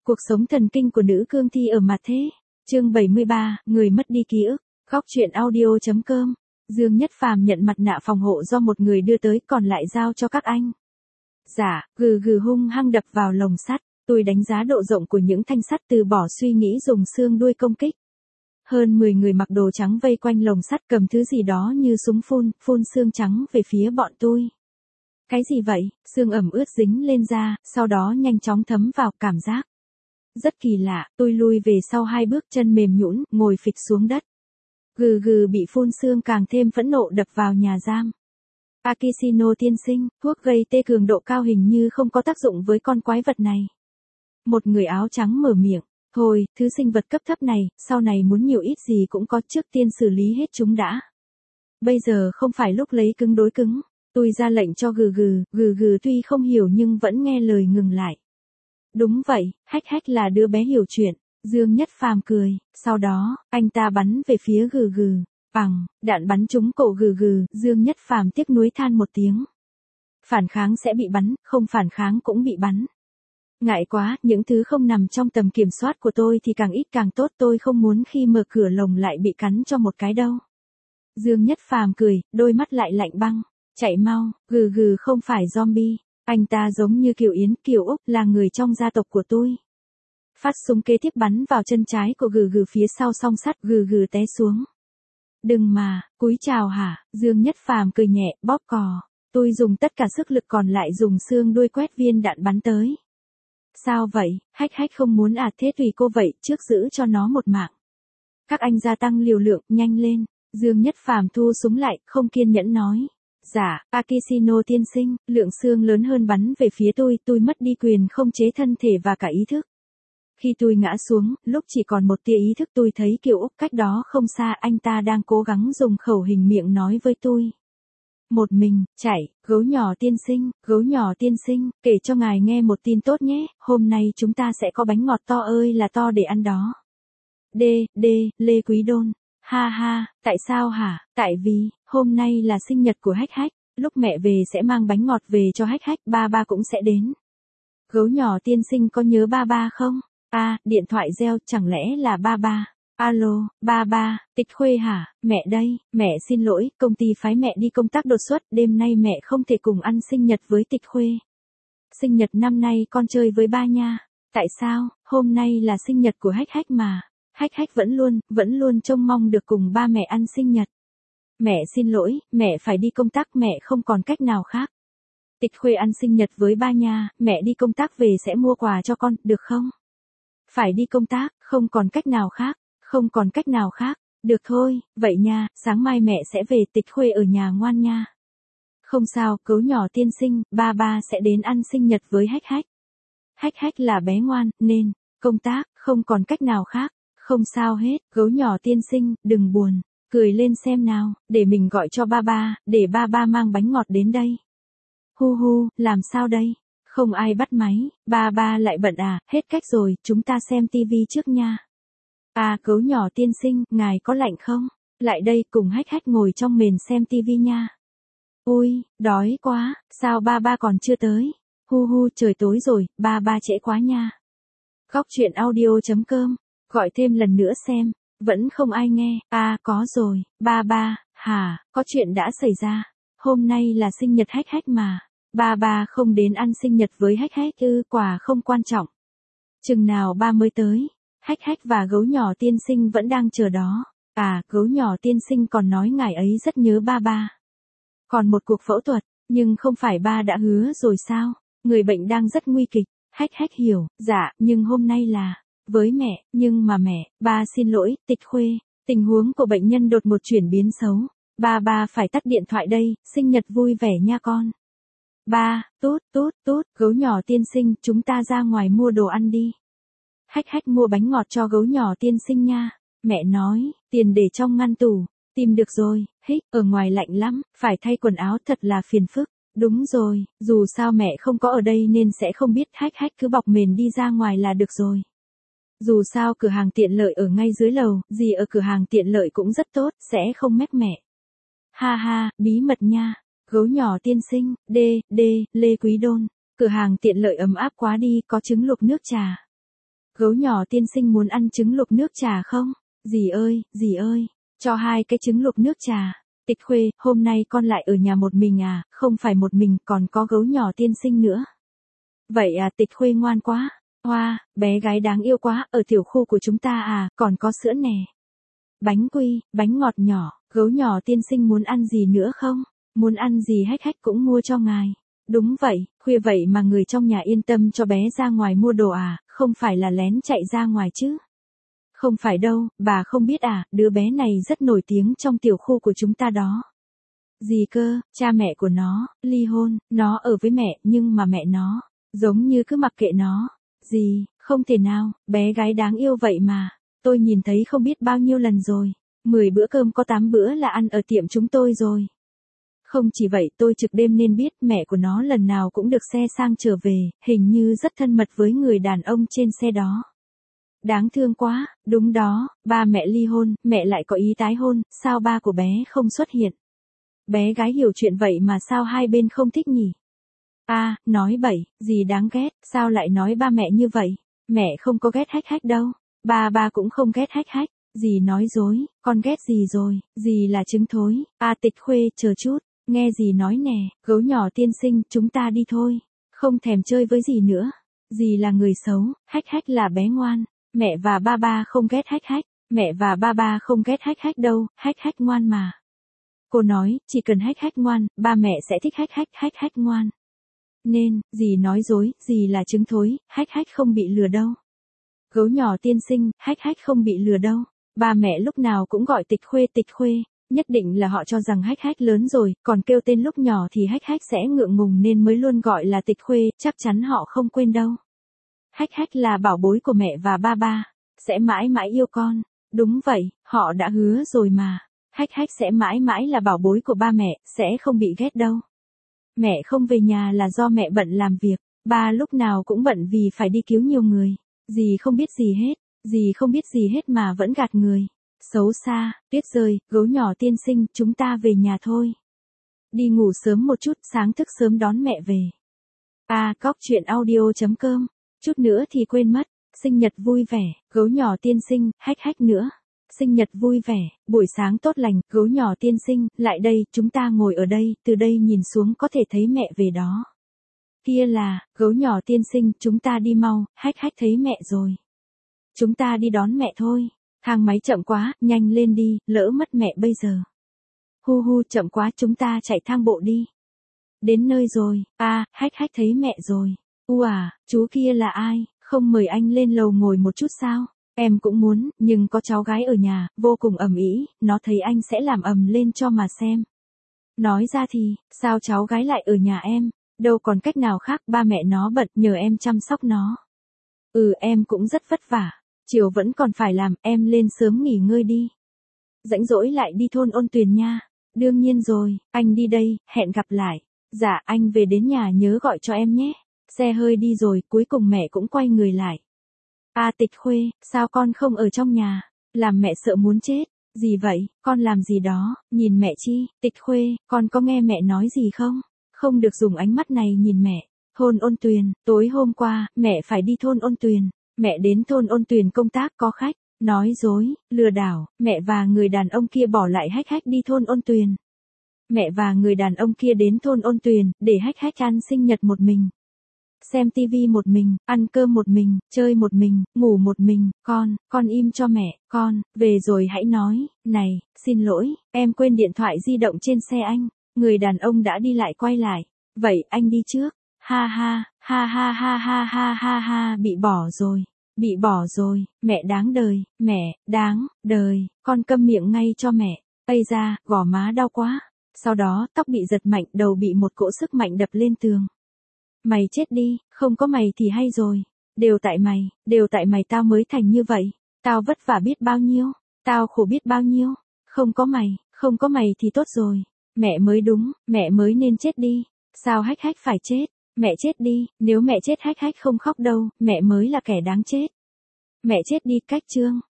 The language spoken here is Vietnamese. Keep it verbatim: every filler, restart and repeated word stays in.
Cuộc sống thần kinh của nữ cương thi ở mặt thế. Chương bảy mươi ba, người mất đi ký ức. Góc truyện audio chấm com. Dương Nhất Phàm nhận mặt nạ phòng hộ do một người đưa tới, còn lại giao cho các anh. Dạ, gừ gừ hung hăng đập vào lồng sắt. Tôi đánh giá độ rộng của những thanh sắt, từ bỏ suy nghĩ dùng xương đuôi công kích. Hơn mười người mặc đồ trắng vây quanh lồng sắt, cầm thứ gì đó như súng phun, phun xương trắng về phía bọn tôi. Cái gì vậy? Xương ẩm ướt dính lên da, sau đó nhanh chóng thấm vào, cảm giác rất kỳ lạ. Tôi lui về sau hai bước, chân mềm nhũn, ngồi phịch xuống đất. Gừ gừ bị phun xương càng thêm phẫn nộ đập vào nhà giam. Akishino tiên sinh, thuốc gây tê cường độ cao hình như không có tác dụng với con quái vật này. Một người áo trắng mở miệng. Thôi, thứ sinh vật cấp thấp này, sau này muốn nhiều ít gì cũng có, trước tiên xử lý hết chúng đã. Bây giờ không phải lúc lấy cứng đối cứng. Tôi ra lệnh cho gừ gừ, gừ gừ tuy không hiểu nhưng vẫn nghe lời ngừng lại. Đúng vậy, hách hách là đứa bé hiểu chuyện. Dương Nhất Phàm cười, sau đó, anh ta bắn về phía gừ gừ. Bằng, đạn bắn trúng cổ gừ gừ, Dương Nhất Phàm tiếc nuối than một tiếng. Phản kháng sẽ bị bắn, không phản kháng cũng bị bắn. Ngại quá, những thứ không nằm trong tầm kiểm soát của tôi thì càng ít càng tốt, tôi không muốn khi mở cửa lồng lại bị cắn cho một cái đâu. Dương Nhất Phàm cười, đôi mắt lại lạnh băng. Chạy mau, gừ gừ không phải zombie. Anh ta giống như Kiều Yến, Kiều Úc, là người trong gia tộc của tôi. Phát súng kế tiếp bắn vào chân trái của gừ gừ, phía sau song sắt, gừ gừ té xuống. Đừng mà, cúi chào hả? Dương Nhất Phàm cười nhẹ, bóp cò. Tôi dùng tất cả sức lực còn lại dùng xương đuôi quét viên đạn bắn tới. Sao vậy? Hách hách không muốn à? Thế tùy cô vậy, trước giữ cho nó một mạng. Các anh gia tăng liều lượng, nhanh lên. Dương Nhất Phàm thu súng lại, không kiên nhẫn nói. Dạ, Akishino tiên sinh, lượng xương lớn hơn bắn về phía tôi, tôi mất đi quyền không chế thân thể và cả ý thức. Khi tôi ngã xuống, lúc chỉ còn một tia ý thức, tôi thấy Kiều Úc cách đó không xa, anh ta đang cố gắng dùng khẩu hình miệng nói với tôi. Một mình, chạy, gấu nhỏ tiên sinh, gấu nhỏ tiên sinh, kể cho ngài nghe một tin tốt nhé, hôm nay chúng ta sẽ có bánh ngọt to ơi là to để ăn đó. Đê, đê, Lê Quý Đôn. Ha ha, tại sao hả? Tại vì, hôm nay là sinh nhật của hách hách, lúc mẹ về sẽ mang bánh ngọt về cho hách hách, ba ba cũng sẽ đến. Gấu nhỏ tiên sinh có nhớ ba ba không? À, điện thoại reo, chẳng lẽ là ba ba? Alo, ba ba, Tịch Khuê hả? Mẹ đây, mẹ xin lỗi, công ty phái mẹ đi công tác đột xuất, đêm nay mẹ không thể cùng ăn sinh nhật với Tịch Khuê. Sinh nhật năm nay con chơi với ba nha. Tại sao? Hôm nay là sinh nhật của hách hách mà. Hách hách vẫn luôn, vẫn luôn trông mong được cùng ba mẹ ăn sinh nhật. Mẹ xin lỗi, mẹ phải đi công tác, mẹ không còn cách nào khác. Tịch Khuê ăn sinh nhật với ba nha, mẹ đi công tác về sẽ mua quà cho con, được không? Phải đi công tác, không còn cách nào khác, không còn cách nào khác, được thôi, vậy nha, sáng mai mẹ sẽ về, Tịch Khuê ở nhà ngoan nha. Không sao, gấu nhỏ tiên sinh, ba ba sẽ đến ăn sinh nhật với hách hách. Hách hách là bé ngoan, nên, công tác, không còn cách nào khác. Không sao hết, gấu nhỏ tiên sinh, đừng buồn, cười lên xem nào, để mình gọi cho ba ba, để ba ba mang bánh ngọt đến đây. Hu hu, làm sao đây? Không ai bắt máy, ba ba lại bận à, hết cách rồi, chúng ta xem tivi trước nha. À, gấu nhỏ tiên sinh, ngài có lạnh không? Lại đây, cùng hách hách ngồi trong mền xem tivi nha. Ui, đói quá, sao ba ba còn chưa tới? Hu hu, trời tối rồi, ba ba trễ quá nha. Góc truyện audio chấm com. Gọi thêm lần nữa xem, vẫn không ai nghe. À, có rồi, ba ba, hả, có chuyện đã xảy ra. Hôm nay là sinh nhật hách hách mà. Ba ba không đến ăn sinh nhật với hách hách ư? Quà không quan trọng. Chừng nào ba mới tới? Hách hách và gấu nhỏ tiên sinh vẫn đang chờ đó. À, gấu nhỏ tiên sinh còn nói ngài ấy rất nhớ ba ba. Còn một cuộc phẫu thuật, nhưng không phải ba đã hứa rồi sao? Người bệnh đang rất nguy kịch. Hách hách hiểu, dạ, nhưng hôm nay là với mẹ, nhưng mà mẹ, ba xin lỗi, Tịch Khuê, tình huống của bệnh nhân đột một chuyển biến xấu. Ba ba phải tắt điện thoại đây, sinh nhật vui vẻ nha con. Ba, tốt, tốt, tốt, gấu nhỏ tiên sinh, chúng ta ra ngoài mua đồ ăn đi. Hách hách mua bánh ngọt cho gấu nhỏ tiên sinh nha. Mẹ nói, tiền để trong ngăn tủ, tìm được rồi, hích, ở ngoài lạnh lắm, phải thay quần áo thật là phiền phức. Đúng rồi, dù sao mẹ không có ở đây nên sẽ không biết, hách hách cứ bọc mền đi ra ngoài là được rồi. Dù sao cửa hàng tiện lợi ở ngay dưới lầu, gì ở cửa hàng tiện lợi cũng rất tốt, sẽ không mép mẹ. Ha ha, bí mật nha. Gấu nhỏ tiên sinh, đê, đê, Lê Quý Đôn. Cửa hàng tiện lợi ấm áp quá đi, có trứng luộc nước trà. Gấu nhỏ tiên sinh muốn ăn trứng luộc nước trà không? Dì ơi, dì ơi, cho hai cái trứng luộc nước trà. Tịch Khuê, hôm nay con lại ở nhà một mình à, không phải một mình còn có gấu nhỏ tiên sinh nữa. Vậy à, Tịch Khuê ngoan quá. Hoa, bé gái đáng yêu quá, ở tiểu khu của chúng ta à, còn có sữa nè. Bánh quy, bánh ngọt nhỏ, gấu nhỏ tiên sinh muốn ăn gì nữa không? Muốn ăn gì Hách Hách cũng mua cho ngài. Đúng vậy, khuya vậy mà người trong nhà yên tâm cho bé ra ngoài mua đồ à, không phải là lén chạy ra ngoài chứ. Không phải đâu, bà không biết à, đứa bé này rất nổi tiếng trong tiểu khu của chúng ta đó. Gì cơ, cha mẹ của nó, ly hôn, nó ở với mẹ, nhưng mà mẹ nó, giống như cứ mặc kệ nó. Gì, không thể nào, bé gái đáng yêu vậy mà, tôi nhìn thấy không biết bao nhiêu lần rồi, mười bữa cơm có tám bữa là ăn ở tiệm chúng tôi rồi. Không chỉ vậy tôi trực đêm nên biết mẹ của nó lần nào cũng được xe sang trở về, hình như rất thân mật với người đàn ông trên xe đó. Đáng thương quá, đúng đó, ba mẹ ly hôn, mẹ lại có ý tái hôn, sao ba của bé không xuất hiện? Bé gái hiểu chuyện vậy mà sao hai bên không thích nhỉ? À, nói bậy, gì đáng ghét, sao lại nói ba mẹ như vậy? Mẹ không có ghét Hách Hách đâu, ba ba cũng không ghét Hách Hách, dì nói dối, con ghét gì rồi, dì là trứng thối. À Tịch Khuê, chờ chút, nghe dì nói nè, gấu nhỏ tiên sinh, chúng ta đi thôi, không thèm chơi với dì nữa. Dì là người xấu, Hách Hách là bé ngoan, mẹ và ba ba không ghét Hách Hách, mẹ và ba ba không ghét Hách Hách đâu, Hách Hách ngoan mà. Cô nói, chỉ cần Hách Hách ngoan, ba mẹ sẽ thích Hách Hách, Hách Hách ngoan. Nên, dì nói dối, dì là trứng thối, Hách Hách không bị lừa đâu. Gấu nhỏ tiên sinh, Hách Hách không bị lừa đâu. Ba mẹ lúc nào cũng gọi Tịch Khuê Tịch Khuê, nhất định là họ cho rằng Hách Hách lớn rồi, còn kêu tên lúc nhỏ thì Hách Hách sẽ ngượng ngùng nên mới luôn gọi là Tịch Khuê, chắc chắn họ không quên đâu. Hách Hách là bảo bối của mẹ và ba ba, sẽ mãi mãi yêu con. Đúng vậy, họ đã hứa rồi mà. Hách Hách sẽ mãi mãi là bảo bối của ba mẹ, sẽ không bị ghét đâu. Mẹ không về nhà là do mẹ bận làm việc, ba lúc nào cũng bận vì phải đi cứu nhiều người. Dì không biết gì hết, dì không biết gì hết mà vẫn gạt người. Xấu xa, tuyết rơi, gấu nhỏ tiên sinh, chúng ta về nhà thôi. Đi ngủ sớm một chút, sáng thức sớm đón mẹ về. À, cóc truyện audio chấm com. Chút nữa thì quên mất, sinh nhật vui vẻ, gấu nhỏ tiên sinh, Hách Hách nữa. Sinh nhật vui vẻ, buổi sáng tốt lành, gấu nhỏ tiên sinh, lại đây, chúng ta ngồi ở đây, từ đây nhìn xuống có thể thấy mẹ về đó. Kia là, gấu nhỏ tiên sinh, chúng ta đi mau, Hách Hách thấy mẹ rồi. Chúng ta đi đón mẹ thôi. Thang máy chậm quá, nhanh lên đi, lỡ mất mẹ bây giờ. Hu hu, chậm quá, chúng ta chạy thang bộ đi. Đến nơi rồi, à, Hách Hách thấy mẹ rồi. U à, chú kia là ai, không mời anh lên lầu ngồi một chút sao? Em cũng muốn, nhưng có cháu gái ở nhà, vô cùng ầm ĩ, nó thấy anh sẽ làm ầm lên cho mà xem. Nói ra thì, sao cháu gái lại ở nhà em? Đâu còn cách nào khác, ba mẹ nó bận nhờ em chăm sóc nó. Ừ, em cũng rất vất vả. Chiều vẫn còn phải làm, em lên sớm nghỉ ngơi đi. Rãnh rỗi lại đi thôn Ôn Tuyền nha. Đương nhiên rồi, anh đi đây, hẹn gặp lại. Dạ, anh về đến nhà nhớ gọi cho em nhé. Xe hơi đi rồi, cuối cùng mẹ cũng quay người lại. À Tịch Khuê, sao con không ở trong nhà? Làm mẹ sợ muốn chết. Gì vậy, con làm gì đó, nhìn mẹ chi? Tịch Khuê, con có nghe mẹ nói gì không? Không được dùng ánh mắt này nhìn mẹ. Thôn Ôn Tuyền, tối hôm qua, mẹ phải đi thôn Ôn Tuyền. Mẹ đến thôn Ôn Tuyền công tác có khách, nói dối, lừa đảo, mẹ và người đàn ông kia bỏ lại Hách Hách đi thôn Ôn Tuyền. Mẹ và người đàn ông kia đến thôn Ôn Tuyền, để Hách Hách ăn sinh nhật một mình. Xem tivi một mình, ăn cơm một mình, chơi một mình, ngủ một mình, con, con im cho mẹ, con, về rồi hãy nói, này, xin lỗi, em quên điện thoại di động trên xe anh. Người đàn ông đã đi lại quay lại, vậy anh đi trước. Ha ha, ha ha ha ha ha ha ha, bị bỏ rồi, bị bỏ rồi, mẹ đáng đời, mẹ, đáng, đời, con câm miệng ngay cho mẹ, ây da, gò má đau quá, sau đó tóc bị giật mạnh, đầu bị một cỗ sức mạnh đập lên tường. Mày chết đi, không có mày thì hay rồi, đều tại mày, đều tại mày tao mới thành như vậy, tao vất vả biết bao nhiêu, tao khổ biết bao nhiêu, không có mày, không có mày thì tốt rồi, mẹ mới đúng, mẹ mới nên chết đi, sao Hách Hách phải chết? Mẹ chết đi, nếu mẹ chết Hách Hách không khóc đâu, mẹ mới là kẻ đáng chết. Mẹ chết đi, cách chương.